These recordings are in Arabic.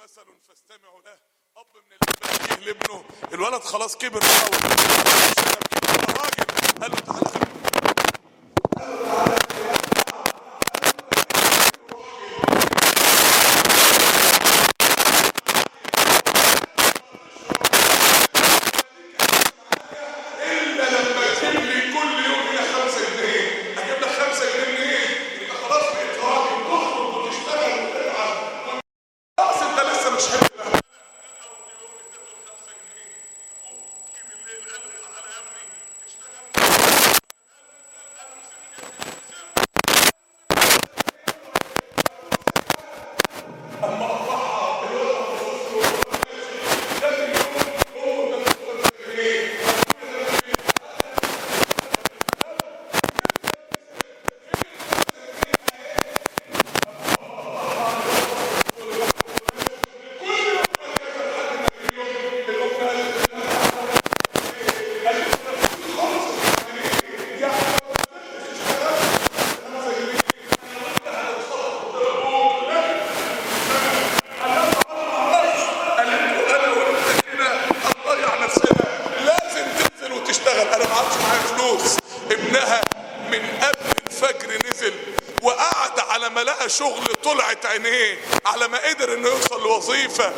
مثل فاستمعوا له. اب من الاباء جه لابنه، الولد خلاص كبر بقى الراجل قال له تعالى شغل طلعت عينيه على ما قدر انه يوصل لوظيفة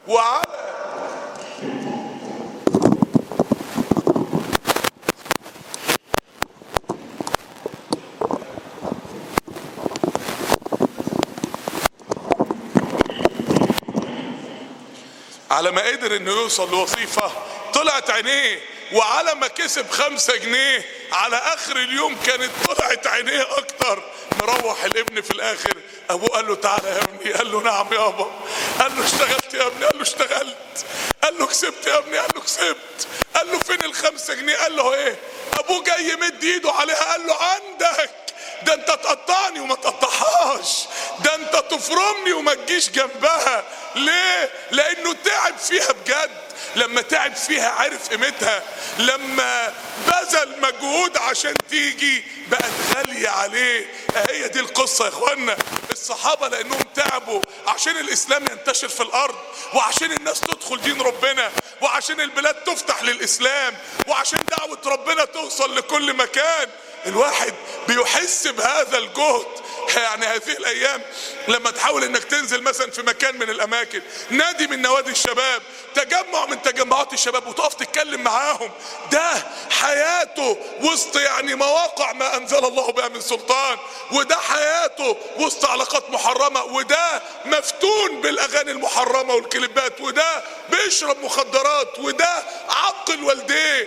على ما قدر انه يوصل لوظيفة طلعت عينيه، وعلى ما كسب 5 جنيه على اخر اليوم كانت طلعت عينيه اكتر. مروح الابن في الاخر ابوه قال له تعالى يا ابني، قال له نعم يابا، قال له اشتغلت يا ابني، قال له اشتغلت، قال له كسبت يا ابني، قال له كسبت، قال له فين ال5 جنيه؟ قال له ايه؟ ابوه جاي يمد ايده عليها قال له عندك، ده انت تقطعني وما تقطعهاش، ده انت تفرمني وما تجيش جنبها. ليه؟ لانه تعب فيها بجد، لما تعب فيها عرف قيمتها، لما بذل مجهود عشان تيجي بقت غالية عليه. هي دي القصة يا اخوانا. الصحابة لانهم تعبوا عشان الاسلام ينتشر في الارض، وعشان الناس تدخل دين ربنا، وعشان البلاد تفتح للاسلام، وعشان دعوة ربنا توصل لكل مكان. الواحد بيحس بهذا الجهد. يعني هذه الايام لما تحاول انك تنزل مثلا في مكان من الاماكن، نادي من نوادي الشباب، تجمع من تجمعات الشباب، وتقف تتكلم معاهم، ده حياته وسط يعني مواقع ما انزل الله بها من سلطان، وده حياته وسط علاقات محرمة، وده مفتون بالاغاني المحرمة والكليبات، وده بيشرب مخدرات، وده عقل والديه،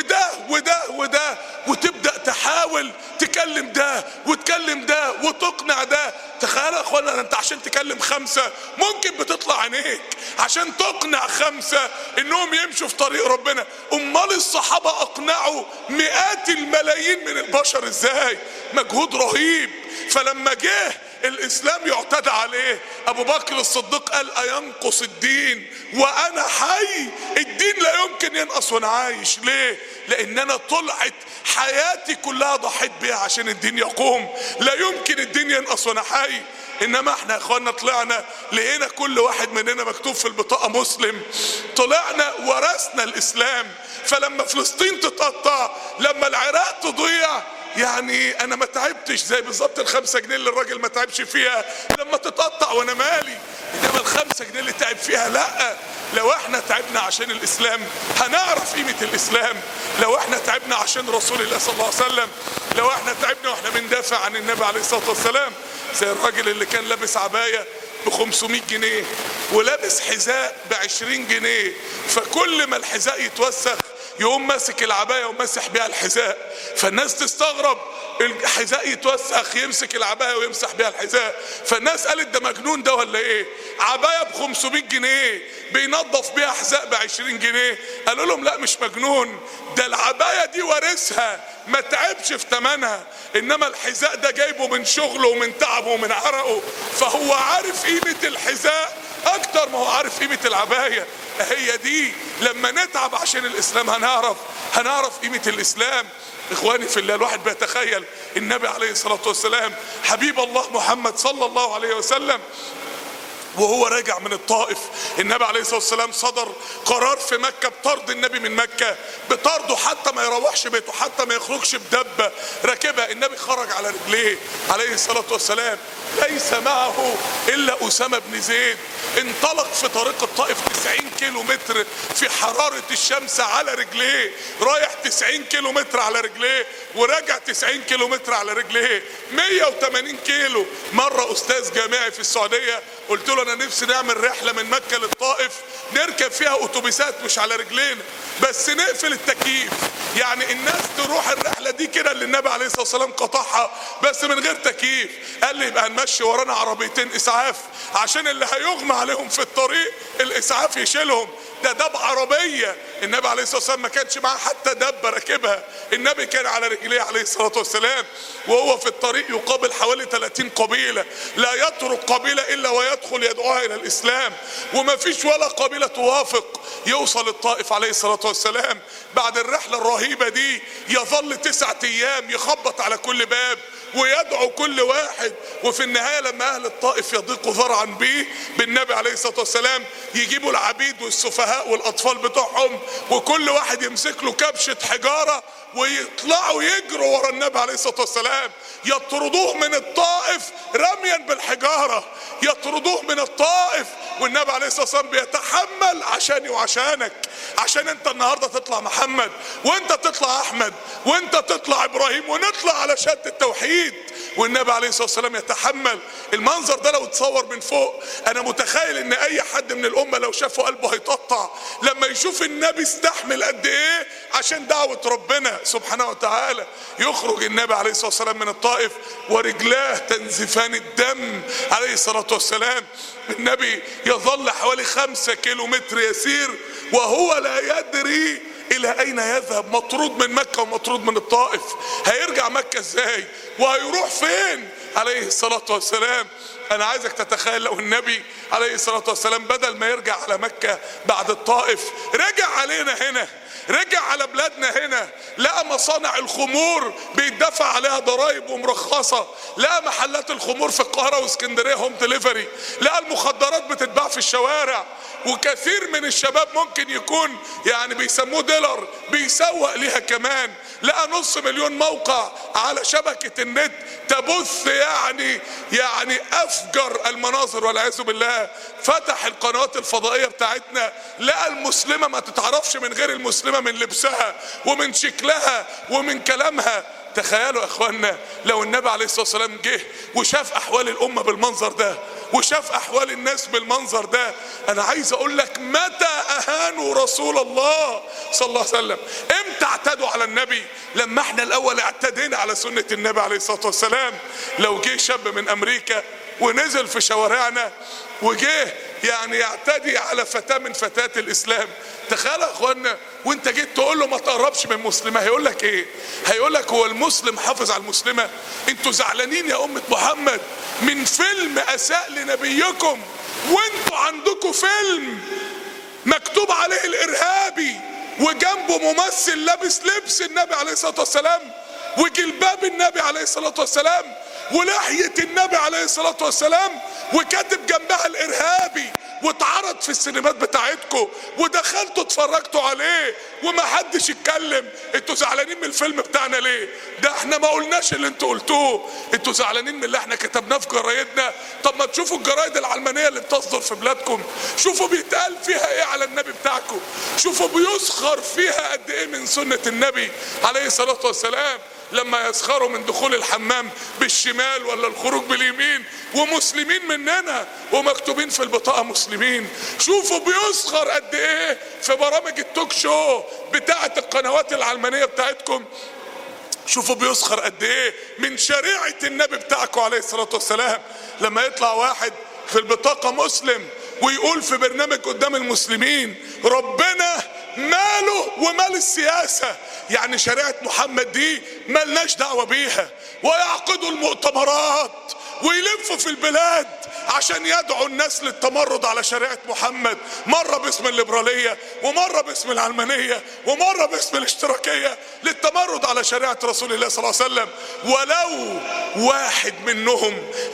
وده وتبدأ تحاول تكلم ده وتكلم ده وتقنع ده. تخيل يا اخوانا، انت عشان تكلم 5 ممكن بتطلع عينيك، عشان تقنع 5 انهم يمشوا في طريق ربنا. امال الصحابة اقنعوا مئات الملايين من البشر ازاي؟ مجهود رهيب. فلما جه الاسلام يعتدى عليه، ابو بكر الصديق قال اينقص الدين وانا حي؟ الدين لا يمكن ينقص وانا عايش. ليه؟ لان انا طلعت حياتي كلها ضحيت بيها عشان الدين يقوم. لا يمكن الدين ينقص وانا حي. انما احنا يا اخوانا طلعنا لقينا كل واحد مننا مكتوب في البطاقة مسلم، طلعنا ورثنا الاسلام. فلما فلسطين تتقطع، لما العراق تضيع، يعني انا ما تعبتش زي بالظبط ال5 جنيه اللي الراجل ما تعبش فيها لما تتقطع، وانا مالي. انما ال5 جنيه اللي تعب فيها لا. لو احنا تعبنا عشان الاسلام هنعرف قيمة الاسلام. لو احنا تعبنا عشان رسول الله صلى الله عليه وسلم، لو احنا تعبنا واحنا بندافع عن النبي عليه الصلاة والسلام، زي الراجل اللي كان لابس عباية ب500 جنيه ولابس حذاء ب20 جنيه، فكل ما الحذاء يتوسخ يقوم ماسك العباية ومسح بيها الحذاء، فالناس تستغرب، الحذاء يتوسخ يمسك العباية ويمسح بيها الحذاء. فالناس قالت ده مجنون ده ولا ايه؟ عباية ب500 جنيه بينظف بيها حذاء ب20 جنيه. قالوا لهم لا مش مجنون، ده العباية دي وارثها ما تعبش في ثمنها، انما الحذاء ده جايبه من شغله ومن تعبه ومن عرقه، فهو عارف قيمة الحذاء اكتر ما هو عارف قيمة العباية. هي دي لما نتعب عشان الاسلام هنعرف قيمة الاسلام. اخواني في الله، الواحد بيتخيل النبي عليه الصلاة والسلام حبيب الله محمد صلى الله عليه وسلم وهو راجع من الطائف النبي عليه الصلاة والسلام صدر قرار في مكة بطرد النبي من مكة، بطرده حتى ما يروحش بيته، حتى ما يخرجش بدبة راكبها. النبي خرج على رجليه عليه الصلاة والسلام، ليس معه إلا أسامة بن زيد. انطلق في طريق الطائف 90 كيلو متر في حرارة الشمس على رجليه، رايح 90 كيلو متر على رجليه وراجع 90 كيلو متر على رجليه، 180 كيلو. مرة أستاذ جامعي في السعودية قلت له أنا نفسي نعمل رحلة من مكة للطائف نركب فيها أتوبيسات مش على رجلينا، بس نقفل التكييف، يعني الناس تروح الرحلة دي كده اللي النبي عليه الصلاة والسلام قطعها بس من غير تكييف. قال لي يبقى هنمشي ورانا عربيتين إسعاف عشان اللي هيغمى عليهم في الطريق الإسعاف يشيلهم. ده بعربية. النبي عليه الصلاة والسلام ما كانش معاه حتى دبة راكبها، النبي كان على رجليه عليه الصلاة والسلام، وهو في الطريق يقابل حوالي 30 قبيلة، لا يترك قبيلة إلا ويدخل يدعوها إلى الإسلام، وما فيش ولا قبيلة توافق. يوصل الطائف عليه الصلاة والسلام بعد الرحلة الرهيبة دي، يظل 9 أيام يخبط على كل باب ويدعو كل واحد، وفي النهاية لما أهل الطائف يضيقوا ذرعا به بالنبي عليه الصلاة والسلام يجيبوا العبيد والسفهاء والأطفال بتوعهم وكل واحد يمسك له كبشة حجارة ويطلعوا يجروا ورا النبي عليه الصلاة والسلام، يطردوه من الطائف رميا بالحجارة، يطردوه من الطائف. والنبي عليه الصلاة والسلام بيتحمل عشاني وعشانك، عشان انت النهاردة تطلع محمد وانت تطلع احمد وانت تطلع ابراهيم ونطلع على شهادة التوحيد. والنبي عليه الصلاة والسلام يتحمل. المنظر ده لو اتصور من فوق انا متخيل ان اي حد من الامة لو شافه قلبه هيتقطع لما يشوف النبي استحمل قد ايه عشان دعوة ربنا سبحانه وتعالى. يخرج النبي عليه الصلاة والسلام من الطائف ورجلاه تنزفان الدم عليه الصلاة والسلام. النبي يظل حوالي 5 كيلو متر يسير وهو لا يدري الى اين يذهب، مطرود من مكة ومطرود من الطائف. هيرجع مكة ازاي وهيروح فين عليه الصلاة والسلام؟ انا عايزك تتخيل لو النبي عليه الصلاة والسلام بدل ما يرجع على مكة بعد الطائف رجع علينا هنا، رجع على بلادنا هنا، لقى مصانع الخمور بيدفع عليها ضرائب ومرخصة، لقى محلات الخمور في القاهرة واسكندرية هوم ديليفري، لقى المخدرات بتتباع في الشوارع، وكثير من الشباب ممكن يكون يعني بيسموه ديلر بيسوق ليها كمان، لقى 500,000 موقع على شبكة النت تبث يعني افجر المناظر والعياذ بالله. فتح القنوات الفضائية بتاعتنا، لقى المسلمة ما تتعرفش من غير المسلمة من لبسها ومن شكلها ومن كلامها. تخيلوا يا اخوانا لو النبي عليه الصلاة والسلام جه وشاف احوال الامة بالمنظر ده وشاف احوال الناس بالمنظر ده. انا عايز اقول لك متى اهانوا رسول الله صلى الله عليه وسلم؟ امتى اعتدوا على النبي؟ لما احنا الاول اعتدينا على سنة النبي عليه الصلاة والسلام. لو جه شاب من امريكا ونزل في شوارعنا وجه يعني يعتدي على فتاة من فتاة الاسلام، تخيل يا اخوانا وانت جيت تقول له ما تقربش من مسلمة، هيقول لك ايه؟ هيقول لك هو المسلم حافظ على المسلمة؟ انتوا زعلانين يا امة محمد من فيلم اساء لنبيكم وانتوا عندكم فيلم مكتوب عليه الارهابي وجنبه ممثل لابس لبس النبي عليه الصلاة والسلام وجلباب النبي عليه الصلاة والسلام ولحية النبي عليه الصلاة والسلام وكاتب جنبها الارهابي، واتعرض في السينمات بتاعتكم ودخلتوا اتفرجتوا عليه وما حدش اتكلم. انتوا زعلانين من الفيلم بتاعنا ليه؟ ده احنا ما قلناش اللي انتوا قلتوه. انتوا زعلانين من اللي احنا كتبناه في جرايدنا؟ طب ما تشوفوا الجرايد العلمانية اللي بتصدر في بلادكم، شوفوا بيتقال فيها ايه على النبي بتاعكم، شوفوا بيسخر فيها قد ايه من سنة النبي عليه الصلاة والسلام. لما يسخروا من دخول الحمام بالشمال ولا الخروج باليمين ومسلمين مننا ومكتوبين في البطاقة مسلمين. شوفوا بيسخر قد ايه في برامج التوك شو بتاعة القنوات العلمانية بتاعتكم، شوفوا بيسخر قد ايه من شريعة النبي بتاعكم عليه الصلاة والسلام. لما يطلع واحد في البطاقة مسلم ويقول في برنامج قدام المسلمين ربنا ماله ومال السياسة، يعني شريعة محمد دي ملناش دعوة بيها، ويعقدوا المؤتمرات ويلفوا في البلاد عشان يدعوا الناس للتمرد على شريعة محمد، مرة باسم الليبرالية ومرة باسم العلمانية ومرة باسم الاشتراكية، للتمرد على شريعة رسول الله صلى الله عليه وسلم. ولو واحد منهم عامل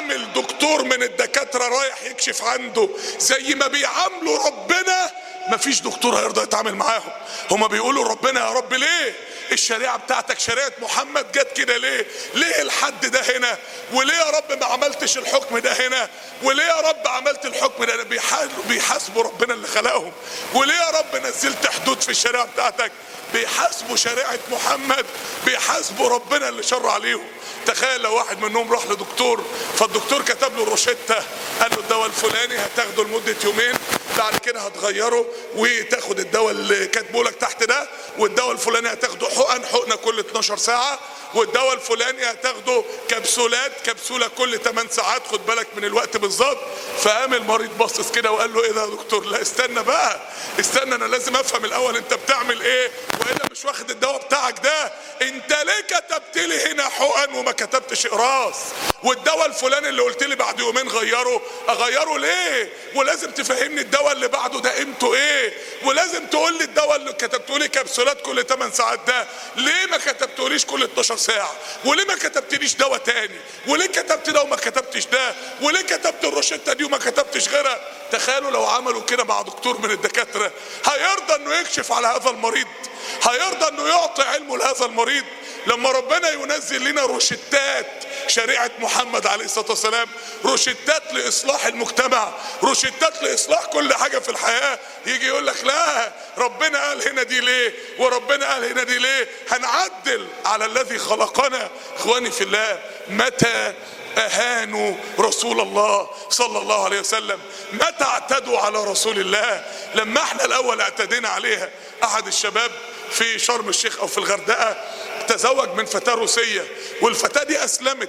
بيعامل دكتور من الدكاترة رايح يكشف عنده زي ما بيعاملوا ربنا، مفيش دكتور هيرضى يتعامل معاهم. هما بيقولوا ربنا يا رب ليه الشريعة بتاعتك شريعة محمد جت كده ليه؟ ليه الحد ده هنا؟ وليه يا رب ما عملتش الحكم ده هنا؟ وليه يا رب عملت الحكم ده؟ بيحاسبوا ربنا اللي خلقهم. وليه يا رب نزلت حدود في الشريعة بتاعتك؟ بيحاسبوا شريعة محمد، بيحاسبوا ربنا اللي شرع عليهم. تخيل لو واحد منهم راح لدكتور، فالدكتور كتب له روشتة، قال له الدواء الفلاني هتاخده لمدة يومين، بعد كده هتغيره وتاخد الدواء اللي كاتبه لك تحت ده، والدواء الفلاني هتاخده حقنة كل 12 ساعة، والدواء الفلاني هتاخده كبسولات، كبسولة كل 8 ساعات، خد بالك من الوقت بالظبط. فقام المريض بصص كده وقال له ايه ده يا دكتور؟ لا استنى بقى، استنى، انا لازم افهم الاول انت بتعمل ايه، والا مش واخد الدواء بتاعك ده. انت ليه كتبت لي هنا حقن وما كتبتش اقراص؟ والدواء الفلاني اللي قلت لي بعد يومين اغيره ليه؟ ولازم تفهمني الدواء اللي بعده ده قيمته ايه؟ ولازم تقول لي الدواء اللي كتبته لي كبسولات كل 8 ساعات ده ليه ما كتبتوليش كل 12 ساعة؟ وليه ما كتبتليش دواء تاني؟ وليه كتبت ده وما كتبتش ده؟ وليه كتبت الروشتة دي وما كتبتش غيرها؟ تخيلوا لو عملوا كده مع دكتور من الدكاترة، هيرضى انه يكشف على هذا المريض؟ هيرضى انه يعطي علمه لهذا المريض؟ لما ربنا ينزل لنا روشتات شريعة محمد عليه الصلاة والسلام، روشتات لإصلاح المجتمع، روشتات لإصلاح كل حاجة في الحياة، يجي يقول لك لا ربنا قال هنا دي ليه وربنا قال هنا دي ليه؟ هنعدل على الذي خلقنا. اخواني في الله، متى اهانوا رسول الله صلى الله عليه وسلم؟ متى اعتدوا على رسول الله؟ لما احنا الاول اعتدينا عليها. احد الشباب في شرم الشيخ او في الغردقة تزوج من فتاة روسية، والفتاة دي اسلمت.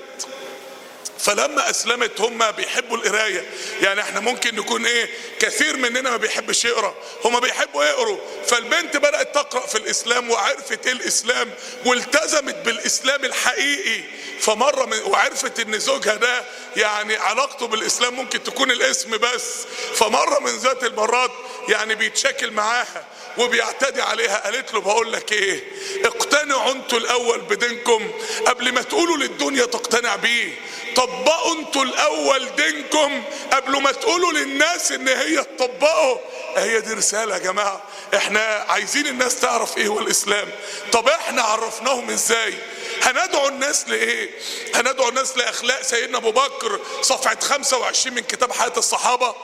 فلما اسلمت، هم بيحبوا القرايه، يعني احنا ممكن نكون كثير مننا ما بيحبش يقرا، هم بيحبوا يقروا. فالبنت بدات تقرا في الاسلام وعرفت ايه الاسلام والتزمت بالاسلام الحقيقي. فمره وعرفت ان زوجها ده يعني علاقته بالاسلام ممكن تكون الاسم بس. فمره من ذات المرات يعني بيتشاكل معاها وبيعتدي عليها، قالت له بقول لك ايه، اقتنعوا انتوا الاول بدينكم قبل ما تقولوا للدنيا تقتنع بيه. طبقوا انتوا الاول دينكم قبل ما تقولوا للناس ان هي تطبقوا. هي دي رسالة يا جماعة. احنا عايزين الناس تعرف ايه هو الاسلام. طب احنا عرفناهم ازاي؟ هندعو الناس لايه؟ هندعو الناس لاخلاق سيدنا ابو بكر صفحة 25 من كتاب حياة الصحابة،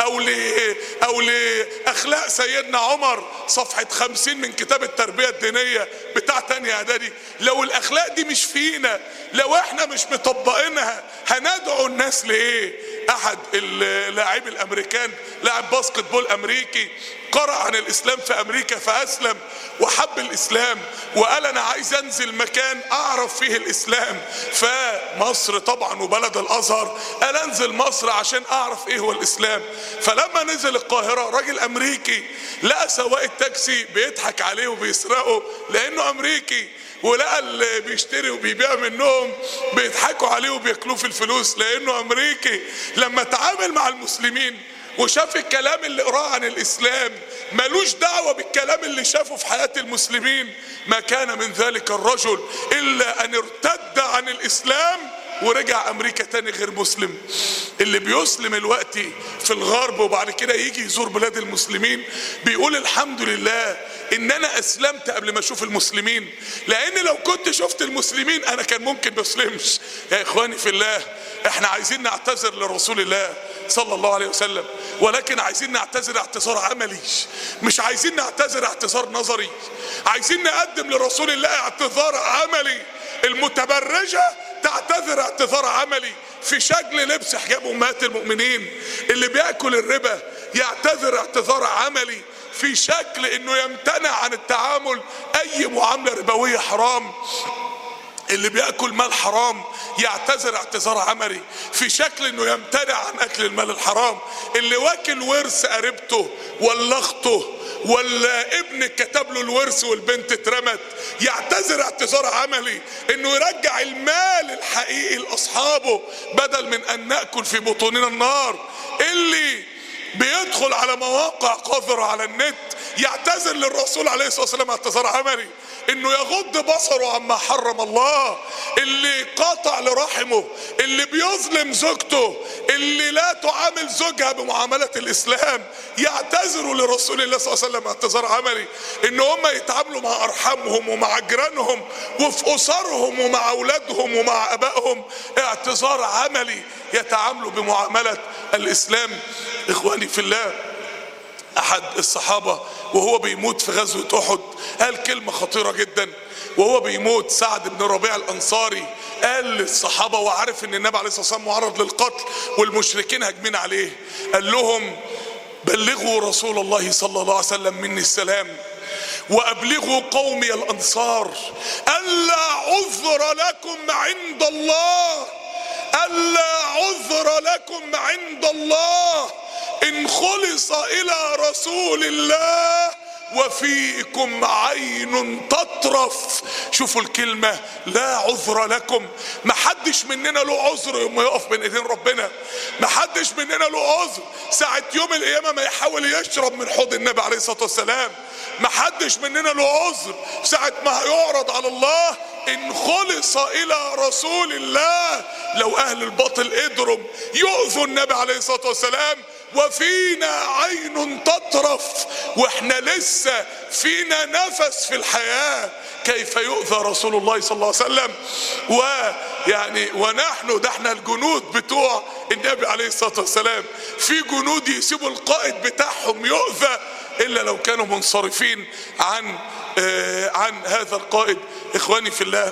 او لاخلاق سيدنا عمر صفحة 50 من كتاب التربية الدينية بتاع تانية اعدادي؟ لو الاخلاق دي مش فينا، لو احنا مش مطبقينها، هندعو الناس لايه؟ احد اللاعبين الامريكان، لاعب باسكت بول امريكي، قرأ عن الاسلام في امريكا فاسلم وحب الاسلام وقال انا عايز انزل مكان اعرف فيه الاسلام. فمصر طبعا وبلد الازهر، قال انزل مصر عشان اعرف ايه هو الاسلام. فلما نزل القاهرة، راجل امريكي لقى سواق التاكسي بيضحك عليه وبيسرقه لانه امريكي، ولقى اللي بيشتري وبيبيع منهم بيضحكوا عليه وبياكلوه في الفلوس لانه امريكي. لما تعامل مع المسلمين وشاف الكلام اللي قراه عن الاسلام ملوش دعوة بالكلام اللي شافه في حياة المسلمين، ما كان من ذلك الرجل الا ان ارتد عن الاسلام ورجع امريكا تاني غير مسلم. اللي بيسلم الوقت في الغرب وبعد كده يجي يزور بلاد المسلمين بيقول الحمد لله ان انا اسلمت قبل ما اشوف المسلمين، لان لو كنت شفت المسلمين انا كان ممكن مسلمش. يا اخواني في الله، احنا عايزين نعتذر لرسول الله صلى الله عليه وسلم، ولكن عايزين نعتذر اعتذار عملي، مش عايزين نعتذر اعتذار نظري. عايزين نقدم لرسول الله اعتذار عملي. المتبرجة تعتذر اعتذار عملي في شكل لبس حجاب امهات المؤمنين. اللي بياكل الربا يعتذر اعتذار عملي في شكل انه يمتنع عن التعامل اي معاملة ربوية حرام. اللي بيأكل مال حرام يعتذر اعتذار عملي في شكل انه يمتنع عن اكل المال الحرام. اللي واكل ورث قريبته ولا اخته ولا ابن كتب له الورث والبنت اترمت يعتذر اعتذار عملي انه يرجع المال الحقيقي لاصحابه بدل من ان نأكل في بطوننا النار. اللي بيدخل على مواقع قذرة على النت يعتذر للرسول عليه الصلاة والسلام اعتذار عملي، انه يغض بصره عما حرم الله، اللي قاطع لرحمه، اللي بيظلم زوجته، اللي لا تعامل زوجها بمعاملة الاسلام، يعتذروا لرسول الله صلى الله عليه وسلم اعتذار عملي، ان هم يتعاملوا مع ارحامهم ومع جيرانهم وفي اسرهم ومع اولادهم ومع ابائهم اعتذار عملي، يتعاملوا بمعاملة الاسلام. اخواني في الله، احد الصحابة وهو بيموت في غزوة احد قال كلمة خطيرة جدا. وهو بيموت سعد بن ربيع الانصاري قال للصحابة وعارف ان النبي عليه الصلاة والسلام معرض للقتل والمشركين هاجمين عليه، قال لهم بلغوا رسول الله صلى الله عليه وسلم مني السلام، وابلغوا قومي الانصار الا عذر لكم عند الله، الا عذر لكم عند الله ان خلص الى رسول الله وفيكم عين تطرف. شوفوا الكلمة، لا عذر لكم. محدش مننا له عذر يوم ما يقف بين ايدين ربنا، محدش مننا له عذر ساعة يوم القيامة ما يحاول يشرب من حوض النبي عليه الصلاة والسلام، محدش مننا له عذر ساعة ما هيعرض على الله ان خلص الى رسول الله. لو اهل الباطل قدروا يؤذوا النبي عليه الصلاة والسلام وفينا عين تطرف واحنا لسه فينا نفس في الحياة، كيف يؤذى رسول الله صلى الله عليه وسلم؟ ونحن ده احنا الجنود بتوع النبي عليه الصلاة والسلام، في جنود يسيبوا القائد بتاعهم يؤذى الا لو كانوا منصرفين عن هذا القائد. اخواني في الله،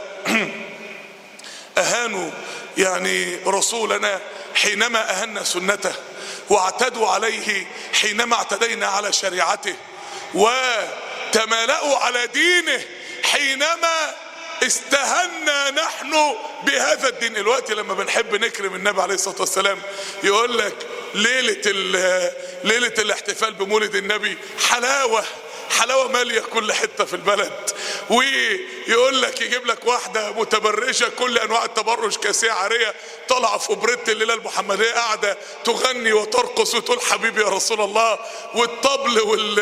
اهانوا رسولنا حينما اهنا سنته، واعتدوا عليه حينما اعتدينا على شريعته، وتمالأوا على دينه حينما استهنا نحن بهذا الدين. الوقت لما بنحب نكرم النبي عليه الصلاة والسلام يقول لك ليلة الاحتفال بمولد النبي حلاوة مالية كل حتة في البلد، ويقول لك يجيب لك واحدة متبرجة كل انواع التبرج، كاسية عارية طالعة في بريت الليلة المحمدية قاعدة تغني وترقص وتقول حبيبي يا رسول الله، والطبل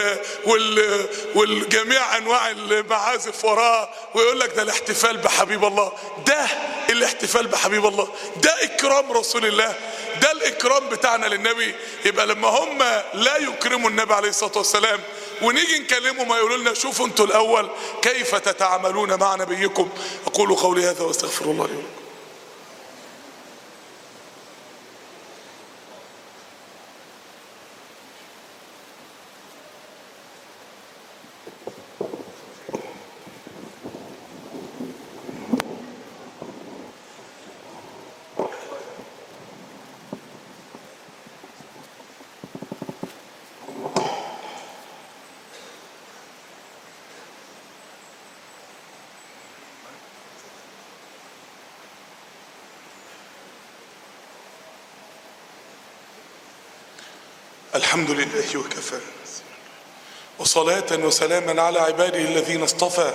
والجميع انواع المعازف وراها، ويقول لك ده الاحتفال بحبيب الله. ده الاحتفال بحبيب الله، ده اكرام رسول الله، ده الاكرام بتاعنا للنبي. يبقى لما هم لا يكرموا النبي عليه الصلاة والسلام ونيجي نكلمهم ما يقولوا لنا شوفوا انتوا الاول كيف تتعاملون مع نبيكم. اقول قولي هذا واستغفر الله لي ولكم. الحمد لله وكفى، وصلاة وسلاما على عباده الذين اصطفى.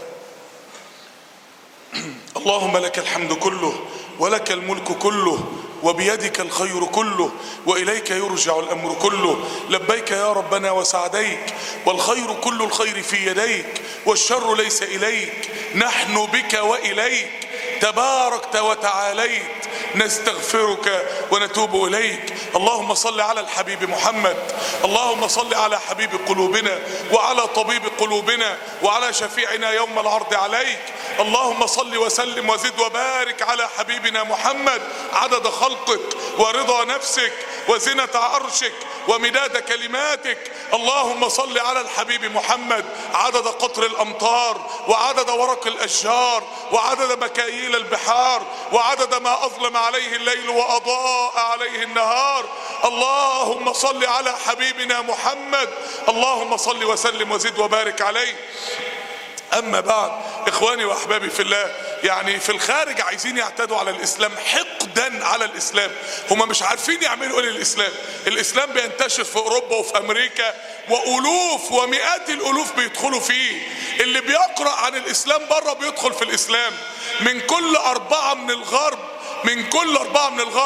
اللهم لك الحمد كله ولك الملك كله وبيدك الخير كله وإليك يرجع الأمر كله. لبيك يا ربنا وسعديك، والخير كل الخير في يديك والشر ليس إليك، نحن بك وإليك تباركت وتعاليت، نستغفرك ونتوب إليك. اللهم صل على الحبيب محمد، اللهم صل على حبيب قلوبنا وعلى طبيب قلوبنا وعلى شفيعنا يوم العرض عليك. اللهم صل وسلم وزد وبارك على حبيبنا محمد عدد خلقك ورضا نفسك وزنة عرشك ومداد كلماتك. اللهم صل على الحبيب محمد عدد قطر الأمطار وعدد ورق الأشجار وعدد مكاييل البحار وعدد ما أظلم عليه الليل وأضاء عليه النهار. اللهم صل على حبيبنا محمد، اللهم صل وسلم وزد وبارك عليه. أما بعد، إخواني وأحبابي في الله، في الخارج عايزين يعتدوا على الإسلام حقدا على الإسلام، هما مش عارفين يعملوا إيه للإسلام. الإسلام بينتشر في أوروبا وفي أمريكا وألوف ومئات الألوف بيدخلوا فيه. اللي بيقرأ عن الإسلام بره بيدخل في الإسلام. من كل 4 من الغرب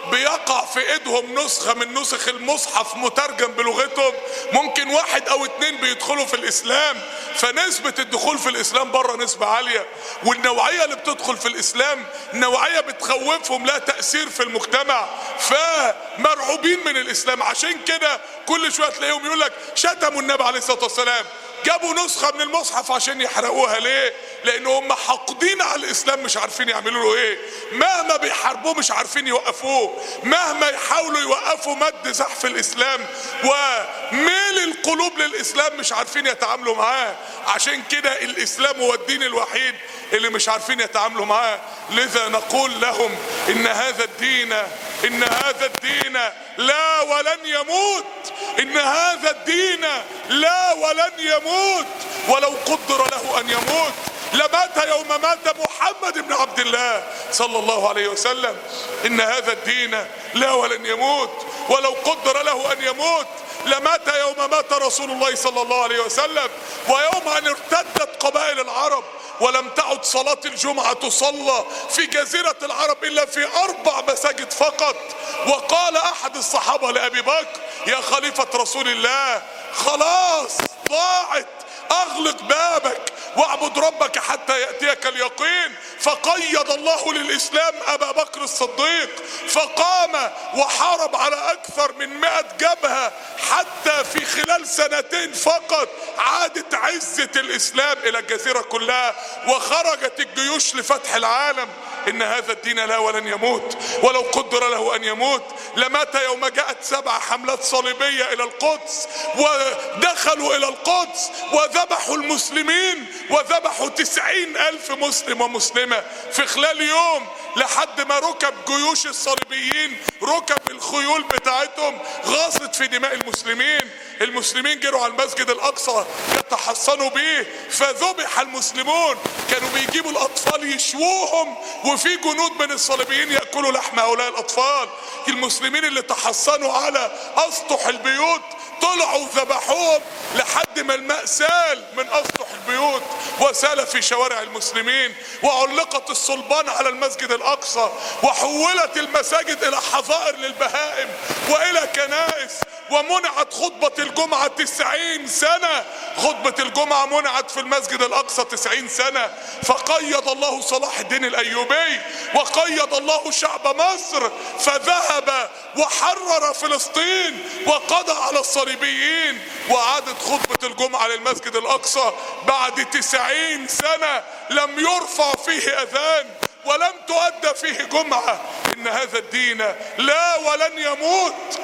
بيقع في ايدهم نسخة من نسخ المصحف مترجم بلغتهم، ممكن 1 أو 2 بيدخلوا في الاسلام، فنسبة الدخول في الاسلام بره نسبة عالية. والنوعية اللي بتدخل في الاسلام نوعية بتخوفهم، لا تأثير في المجتمع، فمرعوبين من الاسلام. عشان كده كل شوية تلاقيهم يقول لك شتموا النبي عليه الصلاة والسلام، جابوا نسخة من المصحف عشان يحرقوها. ليه؟ لان هم حاقدين على الاسلام، مش عارفين يعملوا له ايه، مهما بيحاربوه مش عارفين يوقفوه، مهما يحاولوا يوقفوا مد زحف الاسلام وميل القلوب للاسلام مش عارفين يتعاملوا معاه. عشان كده الاسلام هو الدين الوحيد اللي مش عارفين يتعاملوا معاه. لذا نقول لهم ان هذا الدين لا ولن يموت، ان هذا الدين لا ولن يموت، ولو قدر له ان يموت لمات يوم مات محمد بن عبد الله صلى الله عليه وسلم. ان هذا الدين لا ولن يموت، ولو قدر له ان يموت لمات يوم مات رسول الله صلى الله عليه وسلم، ويوم ان ارتدت قبائل العرب ولم تعد صلاة الجمعة تصلى في جزيرة العرب إلا في 4 مساجد فقط. وقال أحد الصحابة لأبي بكر: يا خليفة رسول الله، خلاص ضاعت، أغلق بابك واعبد ربك حتى يأتيك اليقين. فقيض الله للإسلام أبا بكر الصديق، فقام وحارب على أكثر من 100 جبهة، حتى في خلال 2 فقط عادت عزة الإسلام إلى الجزيرة كلها، وخرجت الجيوش لفتح العالم. إن هذا الدين لا ولن يموت، ولو قدر له أن يموت لمات يوم جاءت 7 حملات صليبية إلى القدس، ودخلوا إلى القدس وذبحوا المسلمين، وذبحوا 90,000 مسلم ومسلمة في خلال يوم، لحد ما ركب جيوش الصليبيين، ركب الخيول بتاعتهم غاصت في دماء المسلمين. المسلمين جروا على المسجد الأقصى يتحصنوا به، فذبح المسلمون. كانوا بيجيبوا الأطفال يشووهم، وفي جنود من الصليبيين يأكلوا لحم هؤلاء الأطفال. المسلمين اللي تحصنوا على أسطح البيوت طلعوا ذبحوهم، لحد ما الماء سال من أسطح البيوت وسال في شوارع المسلمين، وعلقت الصلبان على المسجد الأقصى، وحولت المساجد إلى حظائر للبهائم وإلى كنائس، ومنعت خطبة الجمعة 90 سنة. خطبة الجمعة منعت في المسجد الأقصى 90 سنة. فقيض الله صلاح الدين الأيوبي، وقيض الله شعب مصر، فذهب وحرر فلسطين وقضى على الصليبيين، وعادت خطبة الجمعة للمسجد الأقصى بعد 90 سنة لم يرفع فيه أذان ولم تؤدى فيه جمعة. إن هذا الدين لا ولن يموت،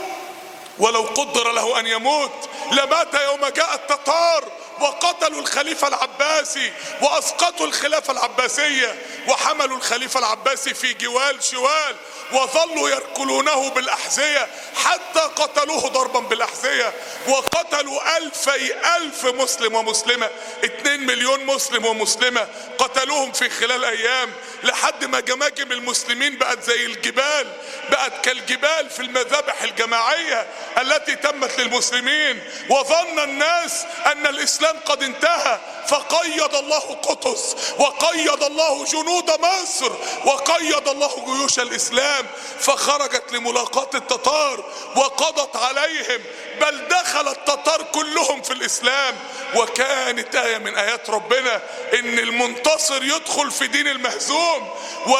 ولو قدر له أن يموت لمات يوم جاء التتار وقتلوا الخليفة العباسي وأسقطوا الخلافة العباسية، وحملوا الخليفة العباسي في جوال شوال، وظلوا يركلونه بالأحذية حتى قتلوه ضربا بالأحذية، وقتلوا 2000 مسلم ومسلمة، 2 مليون مسلم ومسلمة قتلوهم في خلال أيام، لحد ما جماجم المسلمين بقت زي الجبال، بقت كالجبال في المذابح الجماعية التي تمت للمسلمين، وظن الناس أن الإسلام قد انتهى. فقيض الله قطز، وقيض الله جنود مصر، وقيض الله جيوش الإسلام، فخرجت لملاقاة التتار وقضت عليهم، بل دخل التتار كلهم في الإسلام. وكانت آية من آيات ربنا إن المنتصر يدخل في دين المهزوم،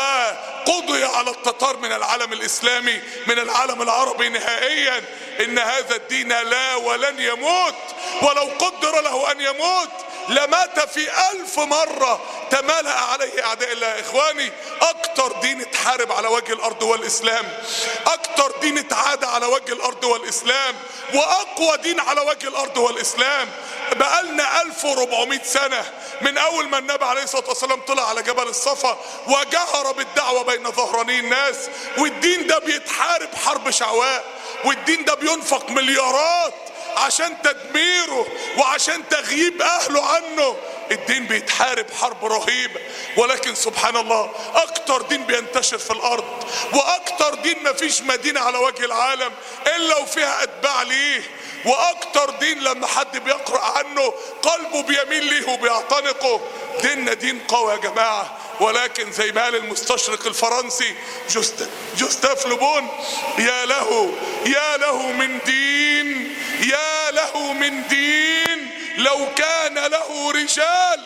وقضي على التتار من العالم الإسلامي، من العالم العربي نهائيا. إن هذا الدين لا ولن يموت، ولو قدر له أن يموت لمات في 1000 مرة تمالأ عليه أعداء الله. يا إخواني، أكتر دين اتحارب على وجه الأرض هو الإسلام، أكتر دين اتعادى على وجه الأرض هو الإسلام، وأقوى دين على وجه الأرض هو الإسلام. بقالنا 1400 سنة من أول ما النبي عليه الصلاة والسلام طلع على جبل الصفا وجهر بالدعوة بين ظهراني الناس، والدين ده بيتحارب حرب شعواء، والدين ده بينفق مليارات عشان تدميره وعشان تغييب أهله عنه. الدين بيتحارب حرب رهيبة، ولكن سبحان الله أكتر دين بينتشر في الأرض، وأكتر دين مفيش مدينة على وجه العالم إلا وفيها أتباع ليه، وأكتر دين لما حد بيقرأ عنه قلبه بيميل ليه وبيعتنقه. ديننا دين قوي يا جماعة، ولكن زي ما قال المستشرق الفرنسي جوستاف لوبون: يا له من دين، يا له من دين لو كان له رجال،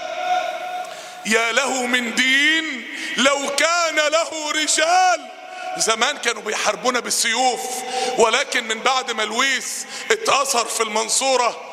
يا له من دين لو كان له رجال. زمان كانوا بيحاربونا بالسيوف، ولكن من بعد ما لويس اتأثر في المنصورة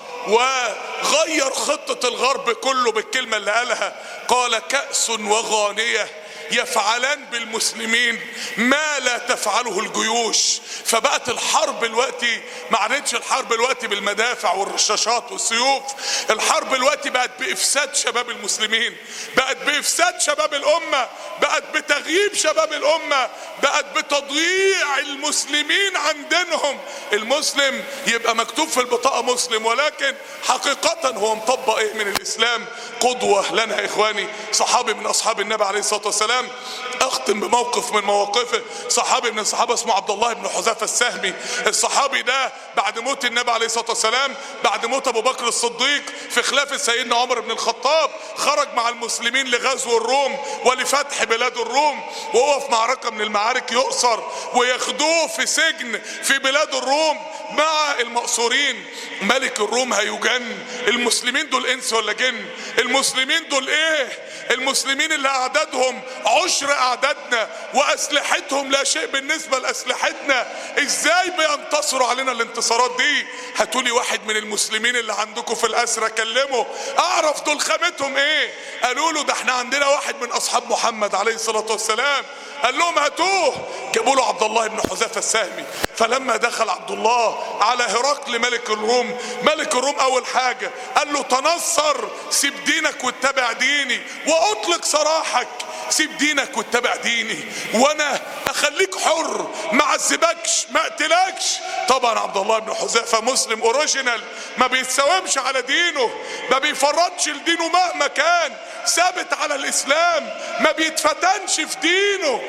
وغير خطة الغرب كله بالكلمة اللي قالها، قال: كأس وغانية يفعلان بالمسلمين ما لا تفعله الجيوش. فبقت الحرب دلوقتي ما عادتش الحرب دلوقتي بالمدافع والرشاشات والسيوف، الحرب دلوقتي بقت بإفساد شباب المسلمين، بقت بإفساد شباب الأمة، بقت بتغييب شباب الأمة، بقت بتضييع المسلمين عن دينهم. المسلم يبقى مكتوب في البطاقة مسلم، ولكن حقيقة هو مطبق ايه من الإسلام؟ قدوة لنا يا إخواني. صحابي من أصحاب النبي عليه الصلاة والسلام، اختم بموقف من مواقفه. صحابي من الصحابه اسمه عبد الله بن حذافه السهمي. الصحابي ده بعد موت النبي عليه الصلاه والسلام، بعد موت ابو بكر الصديق في خلافه سيدنا عمر بن الخطاب، خرج مع المسلمين لغزو الروم ولفتح بلاد الروم، وهو في معركه من المعارك يؤسر وياخدوه في سجن في بلاد الروم مع المأسورين. ملك الروم هيجن. المسلمين دول انس ولا جن؟ المسلمين دول ايه؟ المسلمين اللي اعدادهم عشر اعدادنا واسلحتهم لا شيء بالنسبة لاسلحتنا، ازاي بينتصروا علينا الانتصارات دي؟ هاتولي واحد من المسلمين اللي عندكم في الاسرى كلمه اعرف دول خامتهم ايه. قالوا له: ده احنا عندنا واحد من اصحاب محمد عليه الصلاة والسلام. قال لهم: هاتوه. جابوا له عبد الله بن حذافه السهمي. فلما دخل عبد الله على هرقل ملك الروم، ملك الروم اول حاجه قال له: تنصر، سيب دينك واتبع ديني، واطلق سراحك، سيب دينك واتبع ديني، وانا اخليك حر، ما اعذبكش، ما اقتلكش. طبعا عبد الله بن حذافه مسلم اوريجينال، ما بيتساومش على دينه، ما بيفرطش لدينه مهما كان، ثابت على الاسلام، ما بيتفتنش في دينه.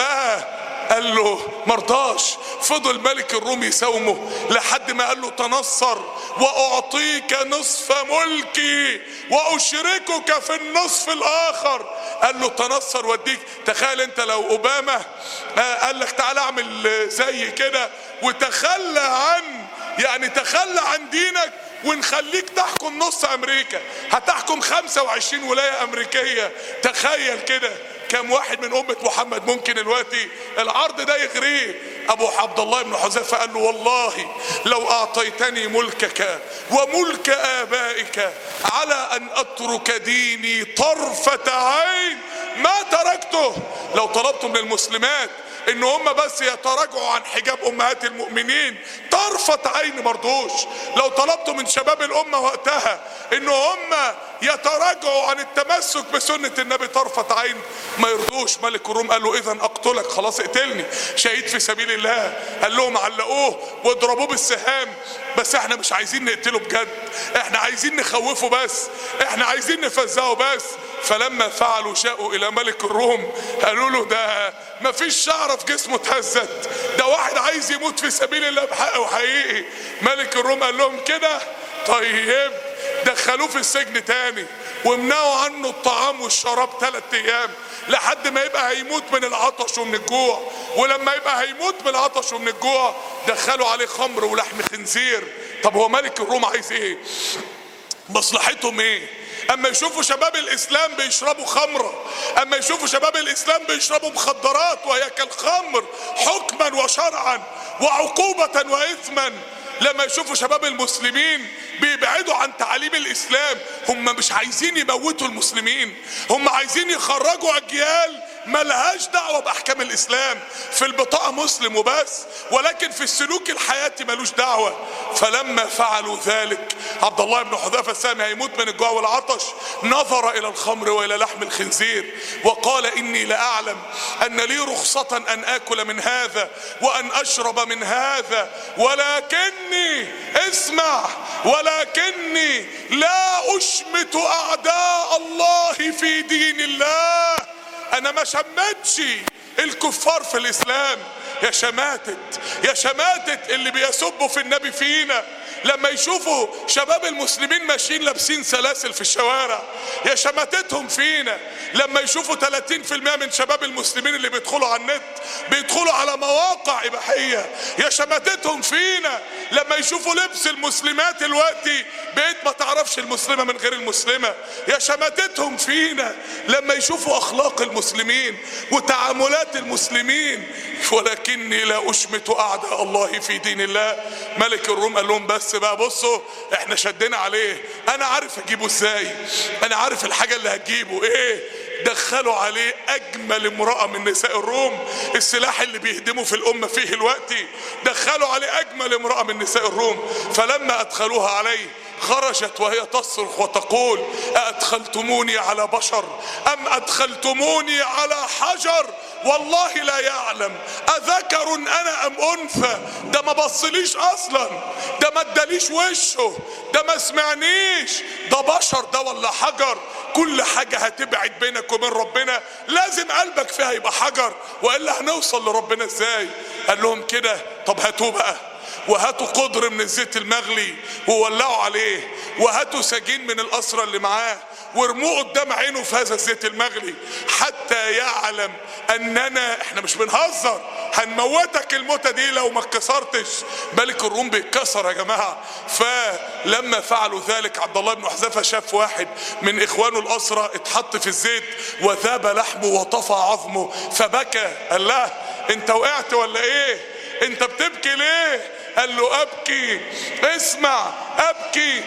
قال له مرضاش. فضل ملك الروم يساومه لحد ما قال له: تنصر واعطيك نصف ملكي واشركك في النصف الاخر. قال له: تنصر واديك. تخيل انت لو اوباما قال لك: تعال اعمل زي كده وتخلى تخلى عن دينك ونخليك تحكم نص امريكا، هتحكم 25 ولاية امريكية. تخيل كده كم واحد من أمة محمد ممكن دلوقتي العرض ده يغريه. أبو عبد الله بن حذافة قال له: والله لو أعطيتني ملكك وملك آبائك على أن أترك ديني طرفة عين ما تركته. لو طلبت من المسلمات ان هم بس يتراجعوا عن حجاب امهات المؤمنين طرفة عين مرضوش. لو طلبت من شباب الامة وقتها ان هم يتراجعوا عن التمسك بسنة النبي طرفة عين ما يرضوش. ملك الروم قال له: اذا اقتلك. خلاص اقتلني، شهيد في سبيل الله. قال لهم: علقوه واضربوه بالسهام، بس احنا مش عايزين نقتله بجد، احنا عايزين نخوفه بس، احنا عايزين نفزعه بس. فلما فعلوا شاءوا الى ملك الروم قالوا له: ده مفيش شعره في جسمه اتهزت، ده واحد عايز يموت في سبيل الله بحق وحقيقي. ملك الروم قال لهم: كده طيب. دخلوه في السجن تاني ومنعوا عنه الطعام والشراب 3 ايام لحد ما يبقى هيموت من العطش ومن الجوع. ولما يبقى هيموت من العطش ومن الجوع دخلوا عليه خمر ولحم خنزير. طب هو ملك الروم عايز ايه؟ مصلحتهم ايه؟ اما يشوفوا شباب الاسلام بيشربوا خمرة، اما يشوفوا شباب الاسلام بيشربوا مخدرات وهي كالخمر حكما وشرعا وعقوبة واثما، لما يشوفوا شباب المسلمين بيبعدوا عن تعاليم الاسلام، هم مش عايزين يموتوا المسلمين، هم عايزين يخرجوا اجيال ملهاش دعوة باحكام الاسلام. في البطاقة مسلم وبس، ولكن في السلوك الحياتي ملوش دعوة. فلما فعلوا ذلك عبد الله بن حذافة السهمي هيموت من الجوع والعطش، نظر الى الخمر والى لحم الخنزير وقال: اني لاعلم ان لي رخصة ان اكل من هذا وان اشرب من هذا، ولكني اسمع، ولكني لا اشمت اعداء الله في دين الله. انا ما شمتش الكفار في الاسلام. يا شماتت، يا شماتت اللي بيسبوا في النبي فينا، لما يشوفوا شباب المسلمين ماشيين لابسين سلاسل في الشوارع، يا شماتتهم فينا. لما يشوفوا 30% من شباب المسلمين اللي بيدخلوا على النت بيدخلوا على مواقع إباحية، يا شماتتهم فينا. لما يشوفوا لبس المسلمات دلوقتي بقيت ما تعرفش المسلمة من غير المسلمة، يا شماتتهم فينا. لما يشوفوا أخلاق المسلمين وتعاملات المسلمين. ولكني لا أشمت أعداء الله في دين الله. ملك الروم قال لهم بس بقى بصوا، احنا شدنا عليه، انا عارف اجيبه ازاي، انا عارف الحاجة اللي هتجيبه ايه. دخلوا عليه اجمل امرأة من نساء الروم، السلاح اللي بيهدموا في الامة فيه الوقت. دخلوا عليه اجمل امرأة من نساء الروم، فلما ادخلوها عليه خرجت وهي تصرخ وتقول: أدخلتموني على بشر أم أدخلتموني على حجر؟ والله لا يعلم أذكر أنا أم أنثى. ده ما بصليش أصلا، ده ما اداليش وشه، ده ما سمعنيش، ده بشر ده ولا حجر؟ كل حاجة هتبعد بينك وبين ربنا لازم قلبك فيها يبقى حجر، وإلا هنوصل لربنا ازاي؟ قال لهم كده طب هاتوه بقى، وهاتوا قدر من الزيت المغلي وولعوا عليه، وهاتوا سجين من الأسرى اللي معاه وارموه قدام عينه في هذا الزيت المغلي حتى يعلم اننا احنا مش بنهزر، هنموتك الموتة دي لو ما اتكسرتش. ملك الروم بيتكسر يا جماعة. فلما فعلوا ذلك عبد الله بن حذافة شاف واحد من اخوانه الأسرى اتحط في الزيت وذاب لحمه وطفى عظمه فبكى. قال له انت وقعت ولا ايه؟ انت بتبكي ليه؟ قال له ابكي، اسمع، ابكي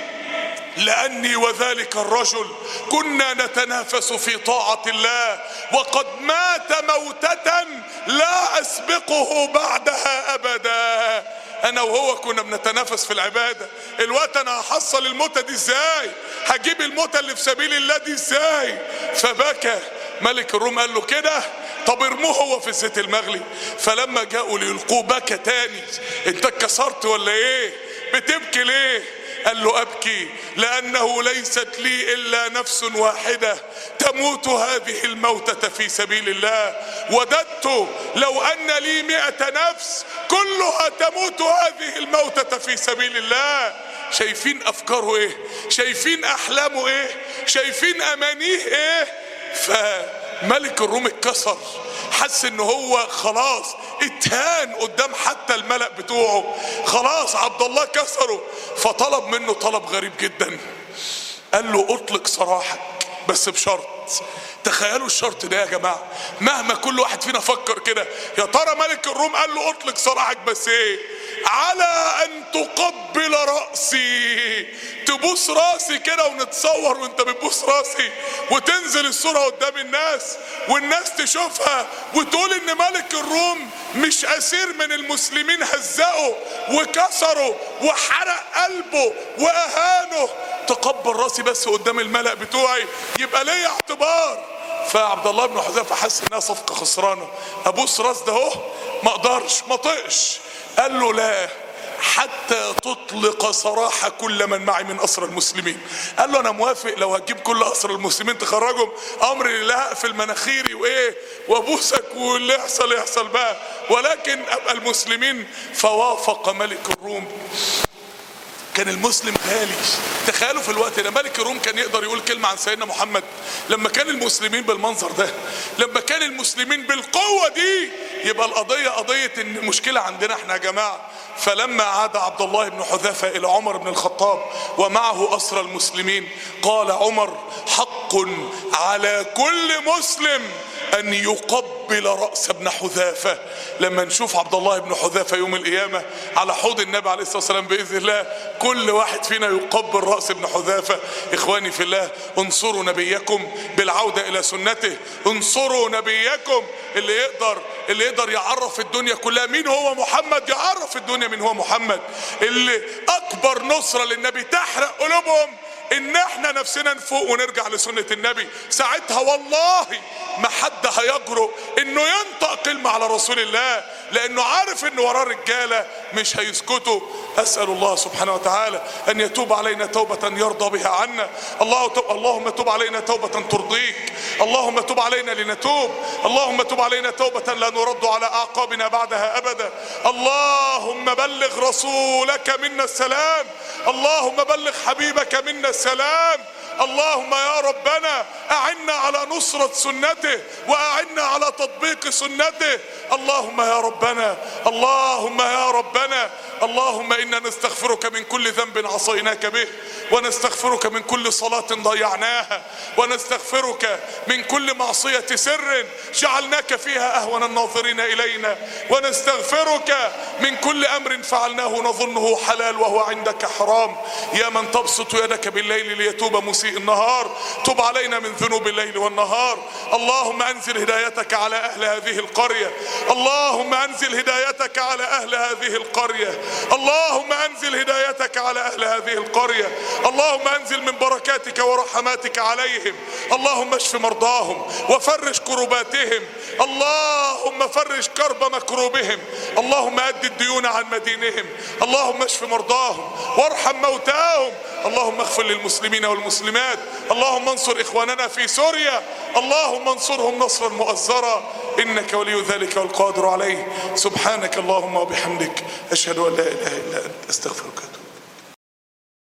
لأني وذلك الرجل كنا نتنافس في طاعة الله وقد مات موتة لا أسبقه بعدها أبدا. أنا وهو كنا بنتنافس في العبادة، الوقت أنا هحصل الموتة دي إزاي؟ هجيب الموتة اللي في سبيل الله دي إزاي؟ فبكى. ملك الروم قال له كده طب ارموه هو في الزيت المغلي. فلما جاءوا ليلقوه بكى تاني. انت اتكسرت ولا ايه؟ بتبكي ليه؟ قال له ابكي لانه ليست لي الا نفس واحدة تموت هذه الموتة في سبيل الله، وددت لو ان لي 100 نفس كلها تموت هذه الموتة في سبيل الله. شايفين افكاره ايه؟ شايفين احلامه ايه؟ شايفين امانيه ايه؟ فملك الروم اتكسر، حس ان هو خلاص اتهان قدام حتى الملأ بتوعه، خلاص عبد الله كسره. فطلب منه طلب غريب جدا، قال له اطلق سراحك بس بشرط. تخيلوا الشرط ده يا جماعة، مهما كل واحد فينا فكر كده، يا ترى ملك الروم قال له اطلق سراحك بس ايه؟ على ان تقبل رأسي، تبوس راسي كده ونتصور وانت بتبوس راسي وتنزل الصورة قدام الناس والناس تشوفها وتقول ان ملك الروم مش اسير من المسلمين هزقه وكسره وحرق قلبه واهانه. تقبل راسي بس قدام الملأ بتوعي يبقى ليا اعتبار. فعبد الله بن حذافة حس انها صفقة خسرانة، ابوس راس ده اهو ما اقدرش ما طقش. قال له لا حتى تطلق سراح كل من معي من أسرى المسلمين. قال له انا موافق لو هتجيب كل أسرى المسلمين تخرجهم، امر لله في المناخيري وايه وابوسك واللي يحصل يحصل بقى، ولكن ابقى المسلمين. فوافق ملك الروم. كان المسلم غالي. تخيلوا في الوقت ده ملك الروم كان يقدر يقول كلمة عن سيدنا محمد لما كان المسلمين بالمنظر ده، لما كان المسلمين بالقوة دي، يبقى القضية قضية ان المشكلة عندنا احنا يا جماعة. فلما عاد عبد الله بن حذافة الى عمر بن الخطاب ومعه أسرى المسلمين، قال عمر حق على كل مسلم ان يقبل رأس ابن حذافة. لما نشوف عبد الله بن حذافة يوم القيامة على حوض النبي عليه الصلاة والسلام بإذن الله، كل واحد فينا يقبل رأس ابن حذافة. إخواني في الله، انصروا نبيكم بالعودة إلى سنته، انصروا نبيكم. اللي يقدر يعرف الدنيا كلها مين هو محمد، يعرف الدنيا مين هو محمد. اللي أكبر نصرة للنبي تحرق قلوبهم ان احنا نفسنا نفوق ونرجع لسنة النبي، ساعتها والله ما حد هيرضى يجرؤ انه ينطق كلمة على رسول الله، لانه عارف ان وراه رجالة مش هيسكتوا. اسأل الله سبحانه وتعالى ان يتوب علينا توبة يرضى بها عنا. اللهم تب علينا توبة ترضيك، اللهم تب علينا لنتوب، اللهم تب علينا توبة لا نرد على اعقابنا بعدها ابدا. اللهم بلغ رسولك منا السلام، اللهم بلغ حبيبك منا السلام. اللهم يا ربنا أعنا على نصرة سنته وأعنا على تطبيق سنته. اللهم يا ربنا، اللهم يا ربنا، اللهم إنا نستغفرك من كل ذنب عصيناك به، ونستغفرك من كل صلاة ضيعناها، ونستغفرك من كل معصية سر جعلناك فيها أهون الناظرين إلينا، ونستغفرك من كل أمر فعلناه نظنه حلال وهو عندك حرام. يا من تبسط يدك بالليل ليتوب مسيء النهار، تب علينا من ذنوب الليل والنهار. اللهم أنزل هدايتك على أهل هذه القرية، اللهم أنزل هدايتك على أهل هذه القرية، اللهم أنزل هدايتك على أهل هذه القرية، اللهم أنزل من بركاتك ورحماتك عليهم. اللهم اشف مرضاهم وفرج كرباتهم، اللهم فرج كرب مكروبهم، اللهم أد الديون عن مدينهم، اللهم اشف مرضاهم وارحم موتاهم، اللهم اغفر للمسلمين والمسلمات، اللهم انصر إخواننا في سوريا، اللهم انصرهم نصرا مؤزرا، إنك ولي ذلك والقادر عليه. سبحانك اللهم وبحمدك، أشهد أن لا إله إلا أنت، أستغفرك.